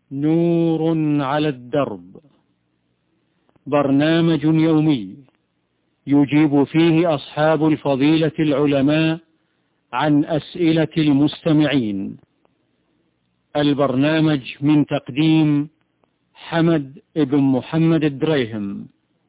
نور على الدرب، برنامج يومي يجيب فيه أصحاب الفضيلة العلماء عن أسئلة المستمعين. البرنامج من تقديم حمد بن محمد الدريهم،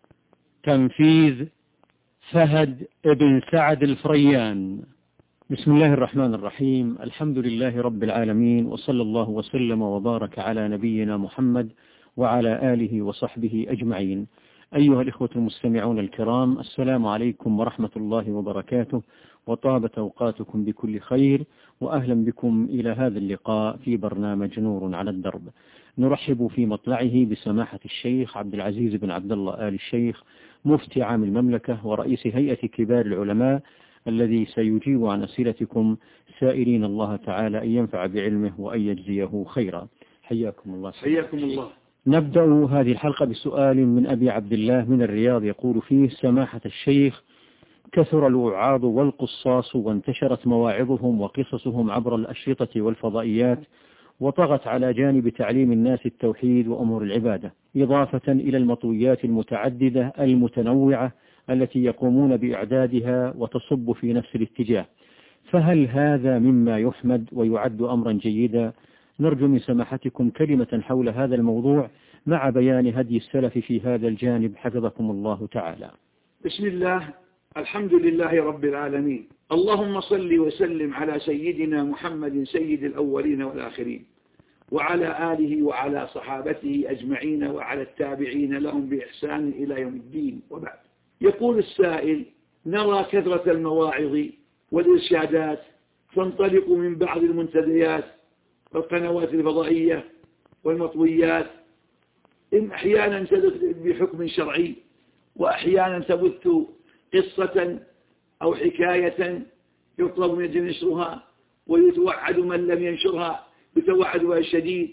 تنفيذ فهد بن سعد الفريان. بسم الله الرحمن الرحيم، الحمد لله رب العالمين، وصلى الله وسلم وبارك على نبينا محمد وعلى آله وصحبه أجمعين. أيها الإخوة المستمعون الكرام، السلام عليكم ورحمة الله وبركاته، وطابت أوقاتكم بكل خير، وأهلا بكم إلى هذا اللقاء في برنامج نور على الدرب. نرحب في مطلعه بسماحة الشيخ عبد العزيز بن عبد الله آل الشيخ، مفتي عام المملكة ورئيس هيئة كبار العلماء، الذي سيجيب عن أسئلتكم، سائلين الله تعالى أن ينفع بعلمه وأن يجزيه خيرا. حياكم الله. حياكم الله. نبدأ هذه الحلقة بسؤال من أبي عبد الله من الرياض، يقول فيه: سماحة الشيخ، كثر الوعاظ والقصاص وانتشرت مواعظهم وقصصهم عبر الأشرطة والفضائيات، وطغت على جانب تعليم الناس التوحيد وأمور العبادة، إضافة إلى المطويات المتعددة المتنوعة التي يقومون بإعدادها وتصب في نفس الاتجاه، فهل هذا مما يحمد ويعد أمرا جيدا؟ نرجو من سماحتكم كلمة حول هذا الموضوع مع بيان هدي السلف في هذا الجانب، حفظكم الله تعالى. بسم الله، الحمد لله رب العالمين، اللهم صل وسلم على سيدنا محمد سيد الأولين والآخرين، وعلى آله وعلى صحابته أجمعين، وعلى التابعين لهم بإحسان إلى يوم الدين، وبعد. يقول السائل: نرى كثرة المواعظ والإرشادات تنطلق من بعض المنتديات والقنوات الفضائية والمطويات، إن أحيانا تدخل بحكم شرعي، وأحيانا تبث قصة أو حكاية يطلب من الجن نشرها، ويتوعد من لم ينشرها بتوعد شديد،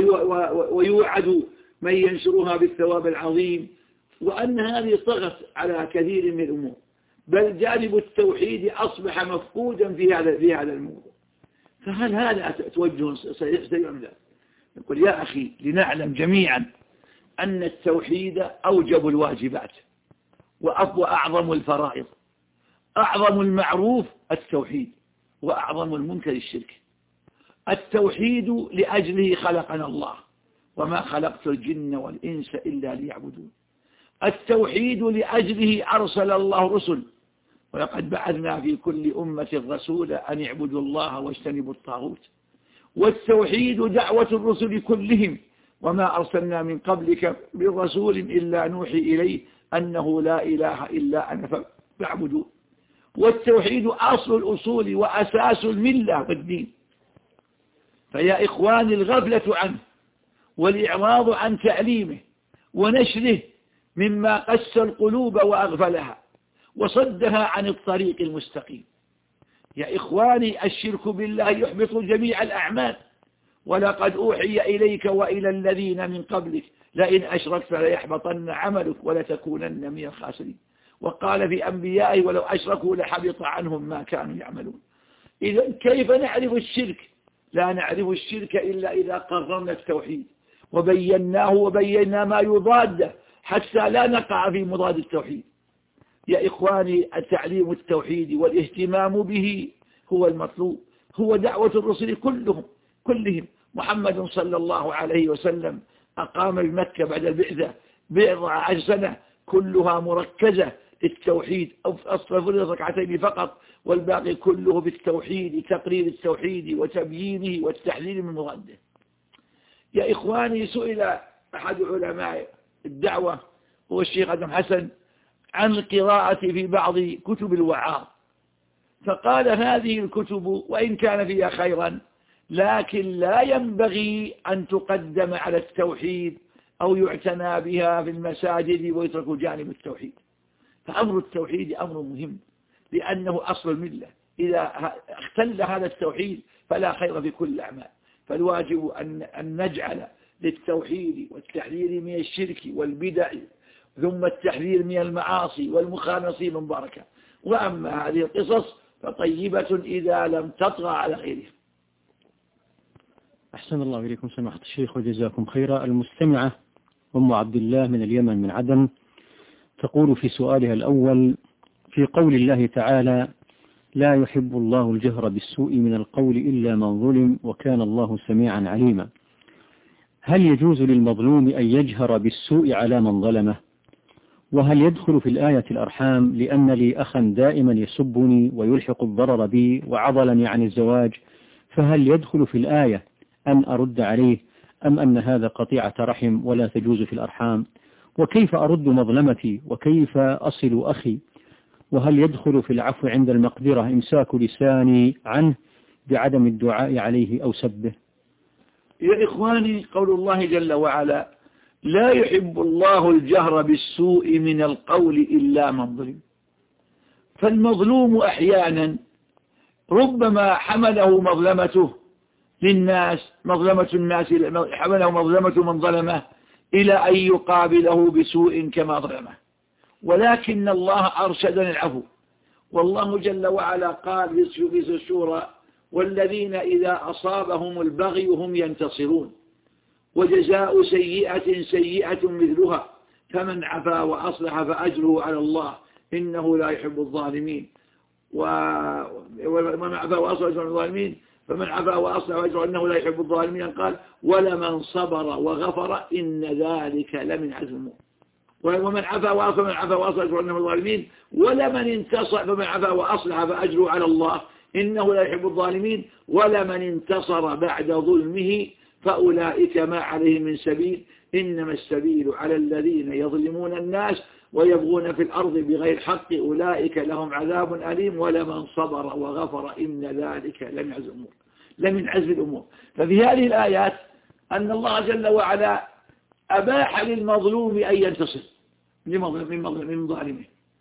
ويوعد من ينشرها بالثواب العظيم، وأن هذه طغت على كثير من الأمور، بل جانب التوحيد أصبح مفقودا في هذا الموضوع. فهل هذا توجه سيعمل؟ يقول: يا أخي، لنعلم جميعا أن التوحيد أوجب الواجبات وأعظم الفرائض، أعظم المعروف التوحيد، وأعظم المنكر الشرك. التوحيد لأجله خلقنا الله، وما خلقت الجن والإنس إلا ليعبدون. التوحيد لأجله أرسل الله رسل، ولقد بعثنا في كل أمة رسولا أن اعبدوا الله واجتنبوا الطاغوت. والتوحيد دعوة الرسل كلهم، وما أرسلنا من قبلك من رسول إلا نوحي إليه أنه لا إله إلا أنا فاعبدون. والتوحيد أصل الأصول وأساس الملة والدين. فيا إخواني، الغفلة عنه والإعراض عن تعليمه ونشره مما قسى القلوب وأغفلها وصدها عن الطريق المستقيم. يا إخواني، الشرك بالله يحبط جميع الأعمال، ولقد أوحي إليك وإلى الذين من قبلك لئن أشركت ليحبطن عملك ولتكونن من الخاسرين. وقال في أنبيائه: ولو أشركوا لحبط عنهم ما كانوا يعملون. إذا كيف نعرف الشرك؟ لا نعرف الشرك إلا إذا قررنا التوحيد وبيناه وبينا ما يضاده، حتى لا نقع في مضاد التوحيد. يا إخواني، التعليم التوحيد والاهتمام به هو المطلوب، هو دعوة الرسل كلهم. محمد صلى الله عليه وسلم أقام بمكة بعد البعثة 14 سنة كلها مركزة للتوحيد، أصل ركعتين فقط، والباقي كله بالتوحيد، تقرير التوحيد وتبيينه والتحذير من مضاده. يا إخواني، سئل أحد علماء الدعوة هو الشيخ آدم حسن عن القراءة في بعض كتب الوعاظ، فقال: هذه الكتب وإن كان فيها خيرا، لكن لا ينبغي أن تقدم على التوحيد أو يعتنى بها في المساجد ويترك جانب التوحيد. فأمر التوحيد أمر مهم، لأنه أصل الملة. إذا اختل هذا التوحيد فلا خير في كل الأعمال. فالواجب أن نجعل للتوحيد والتحذير من الشرك والبدع، ثم التحذير من المعاصي والمخالصين مباركة. وأما هذه القصص فطيبة إذا لم تطغى على غيرها. أحسن الله إليكم سماحة الشيخ وجزاكم خيرا. المستمعة أم عبد الله من اليمن من عدن تقول في سؤالها الأول: في قول الله تعالى: لا يحب الله الجهر بالسوء من القول إلا من ظلم وكان الله سميعا عليما، هل يجوز للمظلوم أن يجهر بالسوء على من ظلمه؟ وهل يدخل في الآية الأرحام لأن لي أخا دائما يسبني ويلحق الضرر بي وعضلني عن الزواج، فهل يدخل في الآية أن أرد عليه أم أن هذا قطيعة رحم ولا تجوز في الأرحام؟ وكيف أرد مظلمتي وكيف أصل أخي؟ وهل يدخل في العفو عند المقدرة إمساك لساني عنه بعدم الدعاء عليه أو سبه؟ يا إخواني، قول الله جل وعلا: لا يحب الله الجهر بالسوء من القول إلا من ظلم. فالمظلوم أحيانا ربما حمله مظلمته للناس، حمله مظلمة من ظلمه إلى أن يقابله بسوء كما ظلمه، ولكن الله أرشدنا العفو. والله جل وعلا قال في السورة: والذين إذا أصابهم البغي هم ينتصرون وجزاء سيئة سيئة مثلها فمن عفا وأصلح فأجره على الله إنه لا يحب الظالمين. ومن عفا وأصلح الظالمين فمن عفا وأصلح فأجره إنه لا يحب الظالمين. قال: ولمن صبر وغفر إن ذلك لمن عزم الأمور. ومن عفا وأصلح فأجره إنه الظالمين. ولمن انتصر فمن عفا وأصلح فأجره على الله إنه لا يحب الظالمين. ولمن انتصر بعد ظلمه فأولئك ما عليهم من سبيل إنما السبيل على الذين يظلمون الناس ويبغون في الأرض بغير حق أولئك لهم عذاب أليم. ولمن صبر وغفر إن ذلك لمن عزم الأمور. ففي هذه الآيات أن الله جل وعلا أباح للمظلوم أن ينتصر من ظالمه،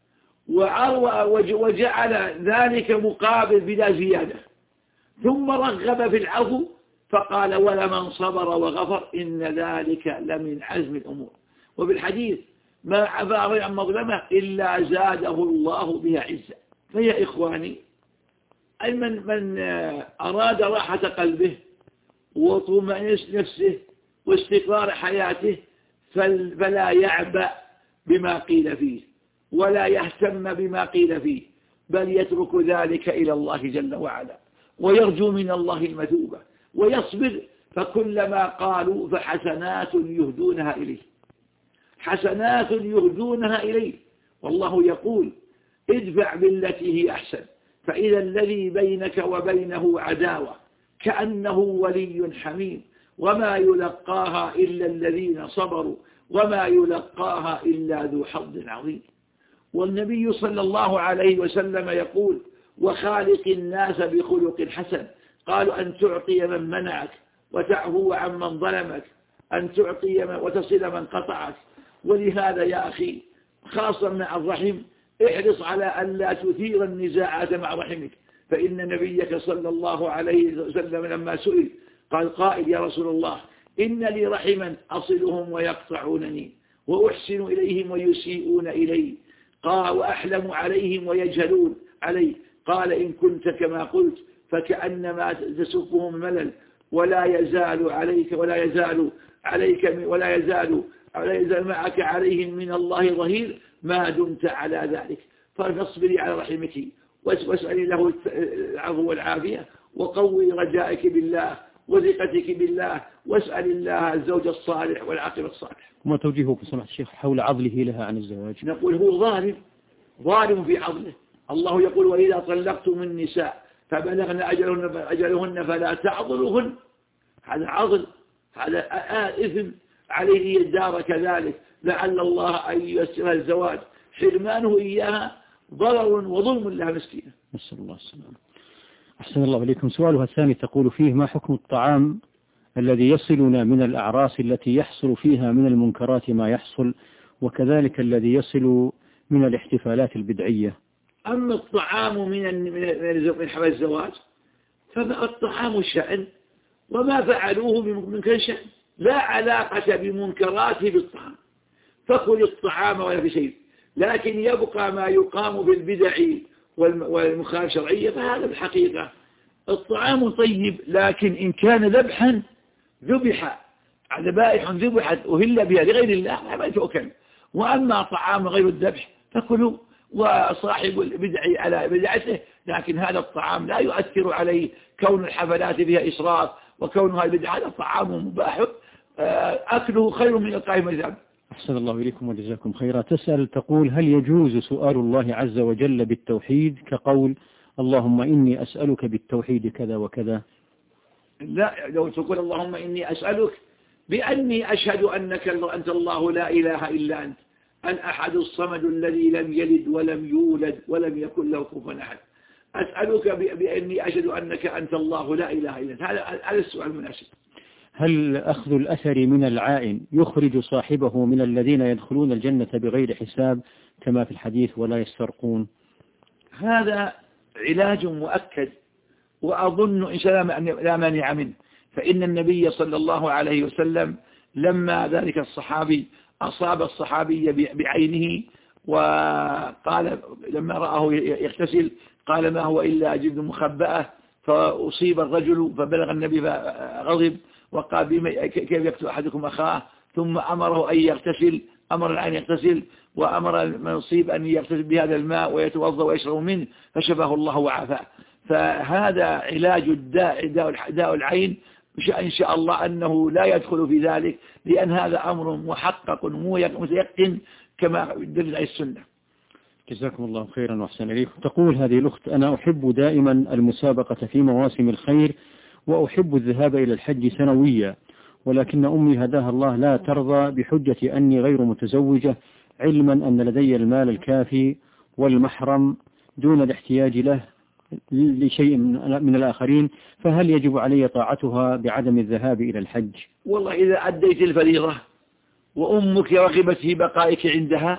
وجعل ذلك مقابل بلا زيادة، ثم رغب في العفو فقال: ولمن صبر وغفر إن ذلك لمن عزم الأمور. وبالحديث: ما عفا عن مظلمة إلا زاده الله بها عزة. فيا إخواني، أي من أراد راحة قلبه وطمأنينة نفسه واستقرار حياته فلا يعبأ بما قيل فيه ولا يهتم بما قيل فيه، بل يترك ذلك إلى الله جل وعلا ويرجو من الله المثوبة ويصبر. فكلما قالوا فحسنات يهدونها إليه، حسنات يهدونها إليه. والله يقول: ادفع بالتي هي أحسن فإذا الذي بينك وبينه عداوة كأنه ولي حميم وما يلقاها إلا الذين صبروا وما يلقاها إلا ذو حظ عظيم. والنبي صلى الله عليه وسلم يقول: وخالق الناس بخلق حسن. قالوا: أن تعطي من منعك وتعفو عن من ظلمك، أن تعطي وتصل من قطعك. ولهذا يا أخي، خاصة مع الرحم، احرص على أن لا تثير النزاعات مع رحمك، فإن نبيك صلى الله عليه وسلم لما سئل قال قائل: يا رسول الله، إن لي رحما أصلهم ويقطعونني وأحسن إليهم ويسيئون إلي، قال: وأحلم عليهم ويجهلون علي. قال: إن كنت كما قلت فكأنما تسبهم ملل ولا يزال معك عليهم من الله ظهير ما دمت على ذلك. فاصبري على رحمك واسألي له العفو والعافية، وقوي رجائك بالله وثقتك بالله، واسأل الله الزوج الصالح والعاقبة الصالح. وما توجيهك سماحة الشيخ حول عضله لها عن الزواج؟ نقول: هو ظالم في عضله. الله يقول: وإذا طلقتم النساء فبلغن أجلهن فلا تعضلوهن. هذا عضل، هذا إثم عليه الدار كذلك، لعل الله أن ييسر الزواج. حرمانه إياها ضرر وظلم لها مسكينة. نسأل الله السلامة. أحسن الله إليكم. سؤالها الثاني تقول فيه: ما حكم الطعام الذي يصلنا من الأعراس التي يحصل فيها من المنكرات ما يحصل، وكذلك الذي يصل من الاحتفالات البدعية؟ أما الطعام من حفل الزواج فالطعام شأن، وما فعلوه بمنكر شأن، لا علاقة بمنكراته بالطعام. فكل الطعام ولا في شيء، لكن يبقى ما يقام بالبدع والمخالفة الشرعية، فهذا الحقيقة الطعام طيب، لكن إن كان ذبحا ذبائح ذبحت أهل بها لغير الله ما تؤكل. وأما طعام غير الذبح فكلوا، وصاحب البدع على بدعته، لكن هذا الطعام لا يؤثر عليه كون الحفلات فيها إسراف، وكونها البدع هذا طعام مباح أكله خير من القائم الذهب. أحسن الله إليكم وجزاكم خيرا. تسأل تقول: هل يجوز سؤال الله عز وجل بالتوحيد كقول اللهم إني أسألك بالتوحيد كذا وكذا؟ لا، لو تقول اللهم إني أسألك بأني أشهد أنك أنت الله لا إله إلا أنت الأحد الصمد الذي لم يلد ولم يولد ولم يكن له كفوا أحد، أسألك بأني أشهد أنك أنت الله لا إله إلا أنت. هذا السؤال المناسب. هل أخذ الأثر من العائن يخرج صاحبه من الذين يدخلون الجنة بغير حساب كما في الحديث ولا يسترقون؟ هذا علاج مؤكد، وأظن إن شاء الله لا مانع منه. فإن النبي صلى الله عليه وسلم لما ذلك الصحابي أصاب الصحابي بعينه، وقال لما رآه يغتسل قال ما هو إلا جلد مخبأة، فأصيب الرجل فبلغ النبي فغضب وقال كيف يقتل أحدكم أخاه، ثم أمره أن يغتسل، أمر العين يغتسل، وأمر من يصيب أن يغتسل بهذا الماء ويتوضأ ويشرب منه، فشفاه الله وعافاه. فهذا علاج داء العين إن شاء الله أنه لا يدخل في ذلك، لأن هذا أمر محقق متيقن كما دلت عليه السنة. جزاكم الله خيرا وأحسن إليكم. تقول هذه الأخت: أنا أحب دائما المسابقة في مواسم الخير، وأحب الذهاب إلى الحج سنويا، ولكن أمي هداها الله لا ترضى بحجة أني غير متزوجة، علما أن لدي المال الكافي والمحرم دون الاحتياج له لشيء من الآخرين، فهل يجب علي طاعتها بعدم الذهاب إلى الحج؟ والله إذا أديت الفريضة وأمك رغبت في بقائك عندها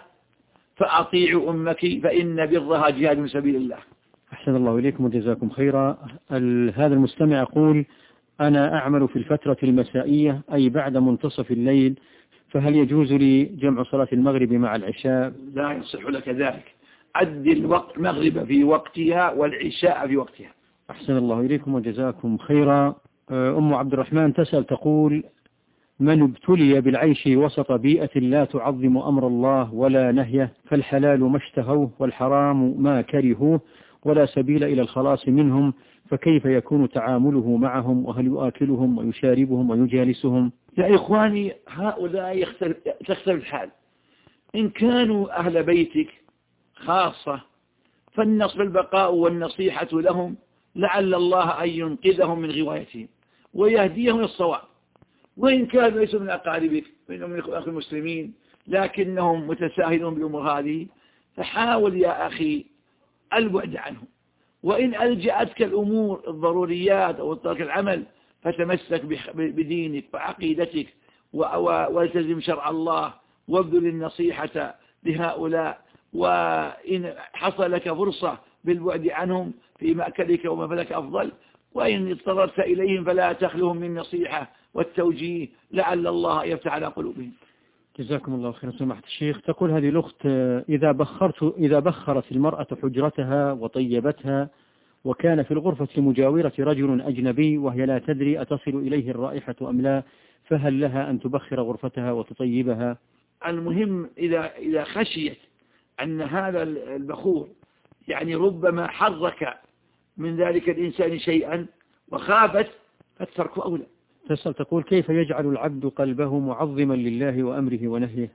فأطيع أمك، فإن برها جهاد من سبيل الله. أحسن الله إليكم وجزاكم خيرا. هذا المستمع يقول: أنا أعمل في الفترة المسائية أي بعد منتصف الليل، فهل يجوز لي جمع صلاة المغرب مع العشاء؟ لا يصح لك ذلك، عد الوقت المغرب في وقتها والعشاء في وقتها. أحسن الله إليكم وجزاكم خيرا. أم عبد الرحمن تسأل تقول: من ابتلي بالعيش وسط بيئة لا تعظم أمر الله ولا نهيه، فالحلال ما اشتهوه والحرام ما كرهوه ولا سبيل إلى الخلاص منهم، فكيف يكون تعامله معهم، وهل يؤكلهم ويشاربهم ويجالسهم؟ يا إخواني، هؤلاء تختلف الحال. إن كانوا أهل بيتك خاصة فالنصر البقاء والنصيحة لهم، لعل الله أن ينقذهم من غوايتهم ويهديهم للصواب. وإن كانوا ليسوا من أقاربك وإنهم من أخوة المسلمين لكنهم متساهلون بالأمور هذه، فحاول يا أخي البعد عنهم. وإن ألجأتك الأمور الضروريات أو ترك العمل فتمسك بدينك وعقيدتك والتزم شرع الله وابذل النصيحة لهؤلاء. وإن حصل لك فرصة بالبعد عنهم في مأكلك ومفلك أفضل، وإن اضطررت إليهم فلا تخلهم من نصيحة والتوجيه، لعل الله يفتح على قلوبهم. جزاكم الله خيرا سماحة الشيخ. تقول هذه الأخت: إذا بخرت المرأة حجرتها وطيبتها وكان في الغرفة المجاورة رجل أجنبي وهي لا تدري أتصل إليه الرائحة أم لا، فهل لها أن تبخر غرفتها وتطيبها؟ المهم إذا خشيت أن هذا البخور يعني ربما حرك من ذلك الإنسان شيئا وخافت فالترك أولى. تسأل تقول: كيف يجعل العبد قلبه معظما لله وأمره ونهيه؟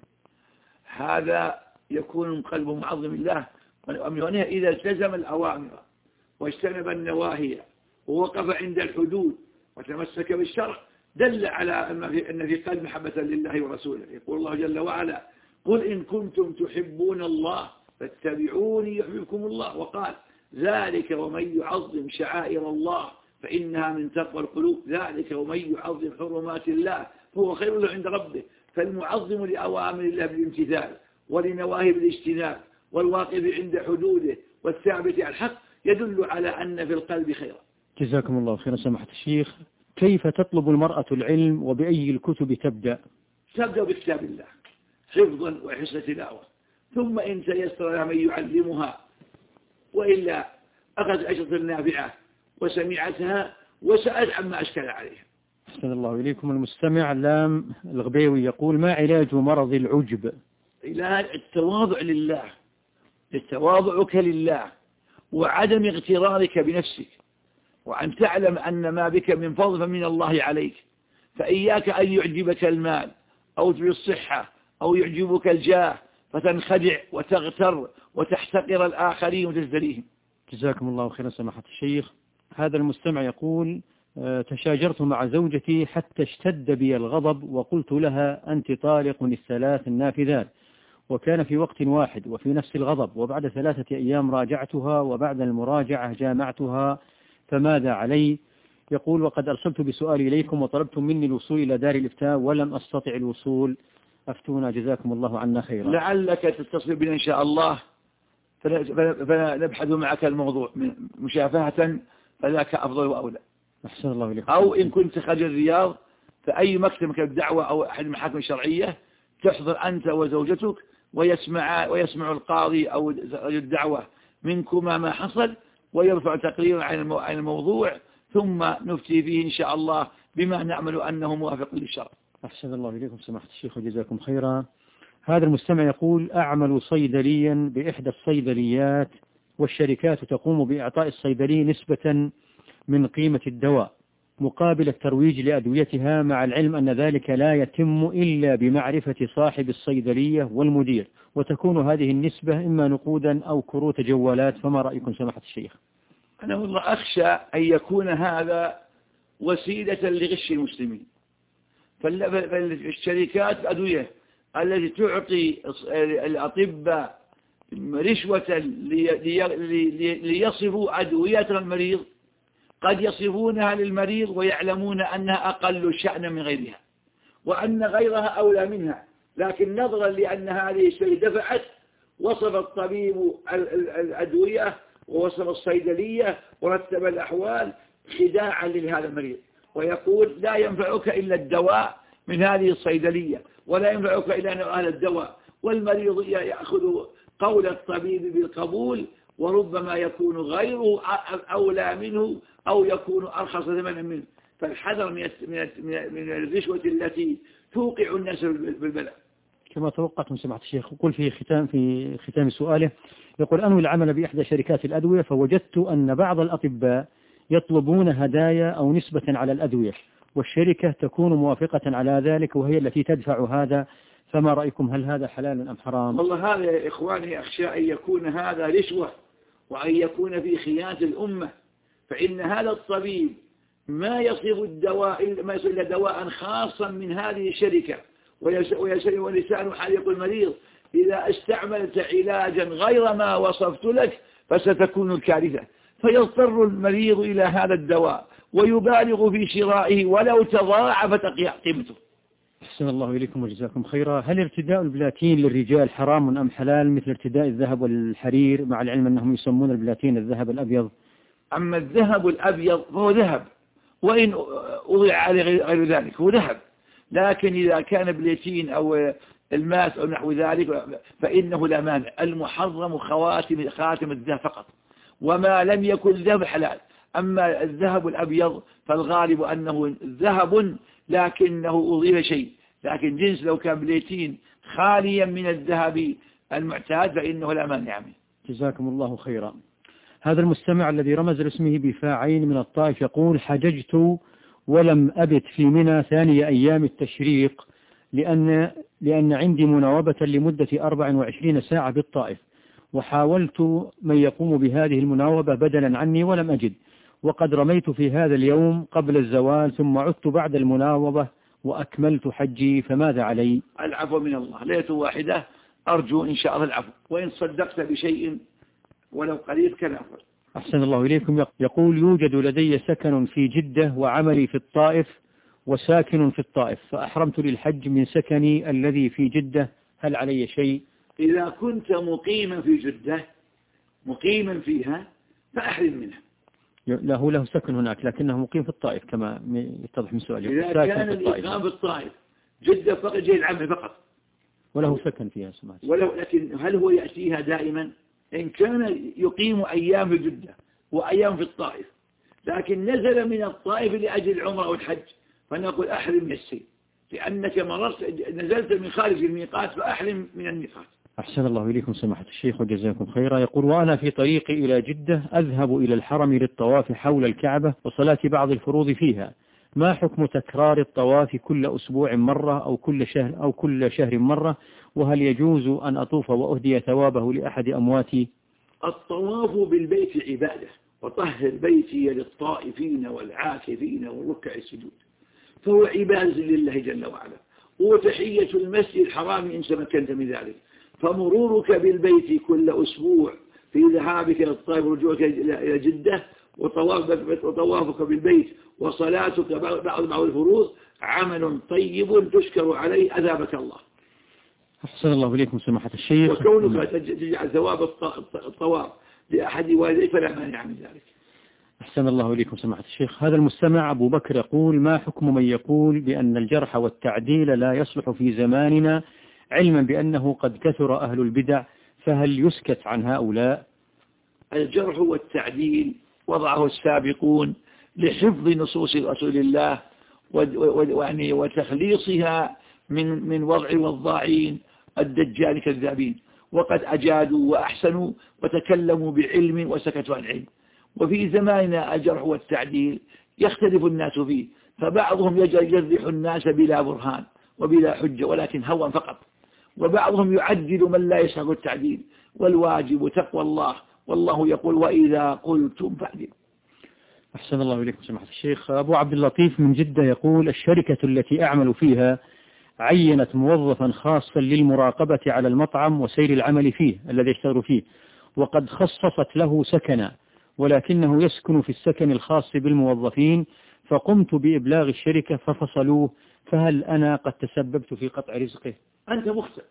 هذا يكون قلبه معظم الله وأمره ونهيه إذا التزم الأوامر واجتنب النواهي ووقف عند الحدود وتمسك بالشرع، دل على أن في قلب محبة لله ورسوله. يقول الله جل وعلا: قل إن كنتم تحبون الله فاتبعوني يحببكم الله، وقال: ذلك ومن يعظم شعائر الله فإنها من تقوى القلوب، ذلك ومن يعظم حرمات الله فهو خير له عند ربه. فالمعظم لأوامر الله بالامتثال ولنواهي بالاجتناب والواقف عند حدوده والثابت على الحق يدل على أن في القلب خيرا. جزاكم الله خيرا سماحة الشيخ. كيف تطلب المرأة العلم وبأي الكتب تبدأ؟ تبدأ بكتاب الله حفظا وحسن تلاوة، ثم إن تيسر لها من يعلمها، وإلا أخذت أشرطة النافعة وسمعتها وسألت عما أشكل عليها. أحسن الله إليكم. المستمع لام الغبيوي يقول: ما علاج مرض العجب؟ علاج التواضع لله، تواضعك لله وعدم اغترارك بنفسك، وأن تعلم أن ما بك من فضل فمن الله عليك، فإياك أن يعجبك المال أو الصحة أو يعجبك الجاه فتنخدع وتغتر وتحتقر الآخرين وتزدريهم. جزاكم الله خيرا سماحة الشيخ. هذا المستمع يقول: تشاجرت مع زوجتي حتى اشتد بي الغضب وقلت لها: أنت طالق الثلاث النافذات، وكان في وقت واحد وفي نفس الغضب، وبعد 3 أيام راجعتها، وبعد المراجعة جامعتها، فماذا علي؟ يقول: وقد أرسلت بسؤالي إليكم وطلبتم مني الوصول إلى دار الإفتاء ولم أستطع الوصول، أفتونا جزاكم الله عنا خيرا. لعلك تتصل بنا إن شاء الله فنبحث معك الموضوع مشافهة، فذاك أفضل وأولى. أحسن الله إليكم. أو إن كنت خارج الرياض فأي مكتب الدعوة أو أحد المحاكم الشرعية تحضر أنت وزوجتك ويسمع القاضي أو الدعوة منكما ما حصل، ويرفع تقريرا عن الموضوع، ثم نفتي فيه إن شاء الله بما نعمل أنه موافق للشرع. أحسن الله إليكم سماحة الشيخ وجزاكم خيرا. هذا المستمع يقول: أعمل صيدليا بإحدى الصيدليات، والشركات تقوم بإعطاء الصيدلي نسبة من قيمة الدواء مقابل الترويج لأدويتها، مع العلم أن ذلك لا يتم إلا بمعرفة صاحب الصيدلية والمدير، وتكون هذه النسبة إما نقودا أو كروت جوالات، فما رأيكم سماحة الشيخ؟ أنا والله أخشى أن يكون هذا وسيلة لغش المسلمين، فالشركات الأدوية التي تعطي الأطباء رشوة ليصفوا أدوية المريض قد يصفونها للمريض ويعلمون أنها أقل شأنا من غيرها وأن غيرها أولى منها، لكن نظرا لأن هذه الشيء دفعت وصف الطبيب الأدوية ووصف الصيدلية ورتب الأحوال خداعا لهذا المريض، ويقول: لا ينفعك إلا الدواء من هذه الصيدلية، ولا ينفعك إلا أهل الدواء، والمريض يأخذ قول الطبيب بالقبول، وربما يكون غيره أولى منه أو يكون أرخص ثمنا منه. فالحذر من الرشوة التي توقع الناس بالبلاء. كما توقعت من سماحة الشيخ. يقول في ختام سؤاله، يقول: أنوي العمل بإحدى شركات الأدوية، فوجدت أن بعض الأطباء يطلبون هدايا أو نسبة على الأدوية، والشركة تكون موافقة على ذلك وهي التي تدفع هذا، فما رأيكم؟ هل هذا حلال أم حرام؟ والله هذا يا إخواني أخشى أن يكون هذا رشوة وأن يكون في خيانة الأمة، فإن هذا الطبيب ما يصف الدواء ما يصف إلا دواء خاصا من هذه الشركة، ولسان حال يقول المريض: إذا استعملت علاجا غير ما وصفت لك فستكون الكارثة، فيضطر المريض إلى هذا الدواء ويبالغ في شرائه ولو تضاعفت قيمته. أحسن الله إليكم وجزاكم خيرا. هل ارتداء البلاتين للرجال حرام أم حلال مثل ارتداء الذهب والحرير، مع العلم أنهم يسمون البلاتين الذهب الأبيض؟ أما الذهب الأبيض فهو ذهب، وإن أضيع عليه غير ذلك هو ذهب، لكن إذا كان بلاتين أو الماس أو نحو ذلك فإنه لا مانع. المحرم خاتم الذهب فقط، وما لم يكن ذهب حلال. أما الذهب الأبيض فالغالب أنه ذهب لكنه أضيف شيء، لكن جنس لو كان بلاتين خاليا من الذهب المعتاد فإنه لا مانع منه. جزاكم الله خيرا. هذا المستمع الذي رمز لاسمه بفاعين من الطائف يقول: حججت ولم أبت في منى ثاني أيام التشريق لأن عندي مناوبة لمدة 24 ساعة بالطائف، وحاولت من يقوم بهذه المناوبة بدلا عني ولم أجد، وقد رميت في هذا اليوم قبل الزوال ثم عدت بعد المناوبة وأكملت حجي، فماذا علي؟ العفو من الله، ليلة واحدة أرجو إن شاء الله العفو، وإن صدقت بشيء ولو قليل كان أفضل. أحسن الله إليكم. يقول: يوجد لدي سكن في جدة وعملي في الطائف وساكن في الطائف، فأحرمت للحج من سكني الذي في جدة، هل علي شيء؟ إذا كنت مقيما في جدة مقيما فيها فأحرم منها. له سكن هناك لكنه مقيم في الطائف كما يتضح من سؤالي. إذا كان الإقامة في الطائف جدة فقط جاي العمل فقط وله سكن فيها سمعت، لكن هل هو يأتيها دائما؟ إن كان يقيم أيام في جدة وأيام في الطائف، لكن نزل من الطائف لأجل العمرة أو الحج، فنقول أحرم من السيل، لأنك نزلت من خارج الميقات فأحرم من الميقات. أحسن الله إليكم سماحة الشيخ وجزاكم خيرا. يقول: وأنا في طريقي إلى جدة أذهب إلى الحرم للطواف حول الكعبة وصلاة بعض الفروض فيها، ما حكم تكرار الطواف كل أسبوع مرة أو كل شهر مرة؟ وهل يجوز أن أطوف وأهدي ثوابه لأحد أمواتي؟ الطواف بالبيت عبادة، وطهر بيتي للطائفين والعاكفين والركع السجود، فهو عبادة لله جل وعلا، وتحية المسجد الحرام إن تمكنت من ذلك. فمرورك بالبيت كل أسبوع في ذهابك للطائف ورجوعك إلى جدة وطوافك بالبيت وصلاتك بعض الفروض عمل طيب تشكر عليه أثابك الله. أحسن الله إليكم سماحة الشيخ. وكونك تجعل ثواب الطواف لأحد والديك فلا مانع من ذلك. أحسن الله إليكم سماحة الشيخ. هذا المستمع أبو بكر يقول: ما حكم من يقول بأن الجرح والتعديل لا يصلح في زماننا، علما بأنه قد كثر أهل البدع، فهل يسكت عن هؤلاء؟ الجرح والتعديل وضعه السابقون لحفظ نصوص رسول الله وتخليصها من وضع وضاعين الدجال كذابين، وقد أجادوا وأحسنوا وتكلموا بعلم وسكتوا عن علم. وفي زماننا الجرح والتعديل يختلف الناس فيه، فبعضهم يجرح الناس بلا برهان وبلا حجة ولكن هوى فقط، وبعضهم يعدل من لا يسهل التعديل، والواجب تقوى الله، والله يقول: وإذا قلتم فاعدلوا. أحسن الله إليكم سماحة الشيخ. أبو عبد اللطيف من جدة يقول: الشركة التي أعمل فيها عينت موظفا خاصا للمراقبة على المطعم وسير العمل فيه الذي يشتغل فيه، وقد خصصت له سكنا، ولكنه يسكن في السكن الخاص بالموظفين، فقمت بإبلاغ الشركة ففصلوه، فهل أنا قد تسببت في قطع رزقه؟ أنت مخطئ.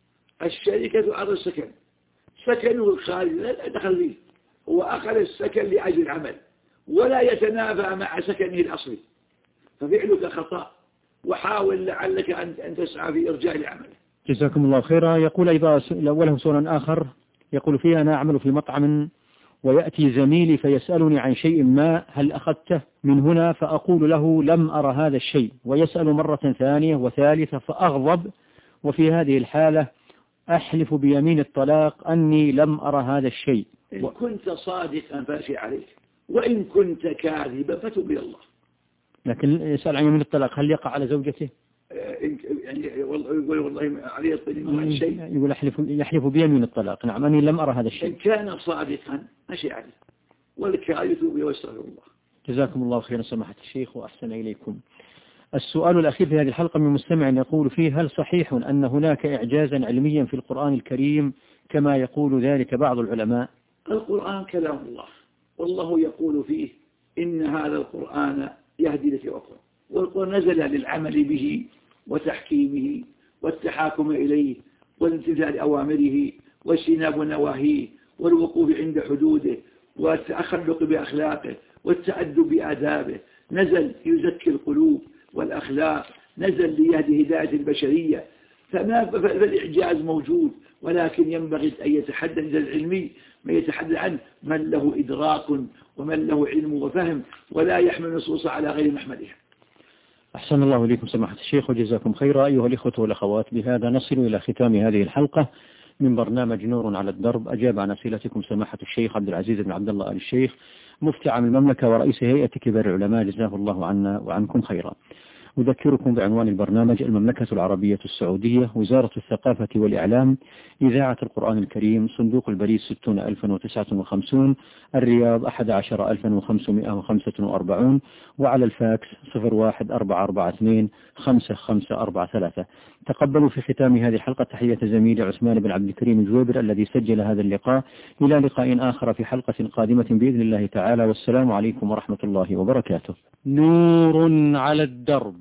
الشركة أعطى السكن، سكنه الخارج لا دخل فيه، هو أخذ السكن لأجل العمل ولا يتنافى مع سكنه الأصلي، ففعلك خطأ، وحاول لعلك أن تسعى في إرجاع العمل. جزاكم الله خيرا. يقول أيضا وله سؤال آخر يقول فيه: أنا أعمل في مطعم ويأتي زميلي فيسألني عن شيء ما، هل أخذته من هنا؟ فأقول له: لم أرى هذا الشيء، ويسأل مرة ثانية وثالثة فأغضب، وفي هذه الحالة أحلف بيمين الطلاق أني لم أرى هذا الشيء. إن كنت صادقا فاشي عليك، وإن كنت كاذبا فتب إلى الله. لكن يسأل عن يمين الطلاق هل يقع على زوجته؟ يعني يقول والله عليه الطلاق عن شيء، يقول يحلف بيمين الطلاق، نعم أني لم أرى هذا الشيء. إن كان صادقا ماشي عليه، والكاذب يتوب ويستغفر الله. جزاكم الله خيرا سماحة الشيخ وأحسن إليكم. السؤال الأخير في هذه الحلقة من مستمع يقول فيه: هل صحيح أن هناك إعجازا علميا في القرآن الكريم كما يقول ذلك بعض العلماء؟ القرآن كلام الله، والله يقول فيه: إن هذا القرآن يهدي لك أخرى، والقرآن نزل للعمل به وتحكيمه والتحاكم إليه والامتثال أوامره واجتناب نواهيه والوقوف عند حدوده والتخلق بأخلاقه والتأدب بآدابه. نزل يزكي القلوب والأخلاق، نزل ليهدي هداية البشرية. فالإعجاز موجود، ولكن ينبغي أن يتحدث العلمي ما يتحدث عنه من له إدراك ومن له علم وفهم، ولا يحمل نصوص على غير محملها. أحسن الله إليكم سماحة الشيخ وجزاكم خيرا. أيها الإخوة والأخوات، بهذا نصل إلى ختام هذه الحلقة من برنامج نور على الدرب. أجاب عن أسئلتكم سماحة الشيخ عبد العزيز بن عبد الله آل الشيخ، مفتي عام المملكة ورئيس هيئة كبار العلماء، جزاه الله عنا وعنكم خيرا. أذكركم بعنوان البرنامج: المملكة العربية السعودية، وزارة الثقافة والإعلام، إذاعة القرآن الكريم، صندوق البريد 60059، الرياض 11545، وعلى الفاكس 014425543. تقبلوا في ختام هذه الحلقة تحية زميلي عثمان بن عبد الكريم الجويبر الذي سجل هذا اللقاء. إلى لقاء آخر في حلقة قادمة بإذن الله تعالى، والسلام عليكم ورحمة الله وبركاته. نور على الدرب،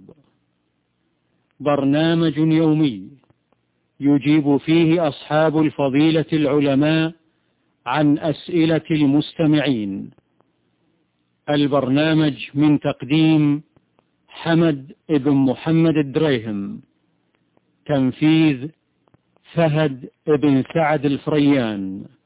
برنامج يومي يجيب فيه أصحاب الفضيلة العلماء عن أسئلة المستمعين. البرنامج من تقديم حمد بن محمد الدريهم، تنفيذ فهد بن سعد الفريان.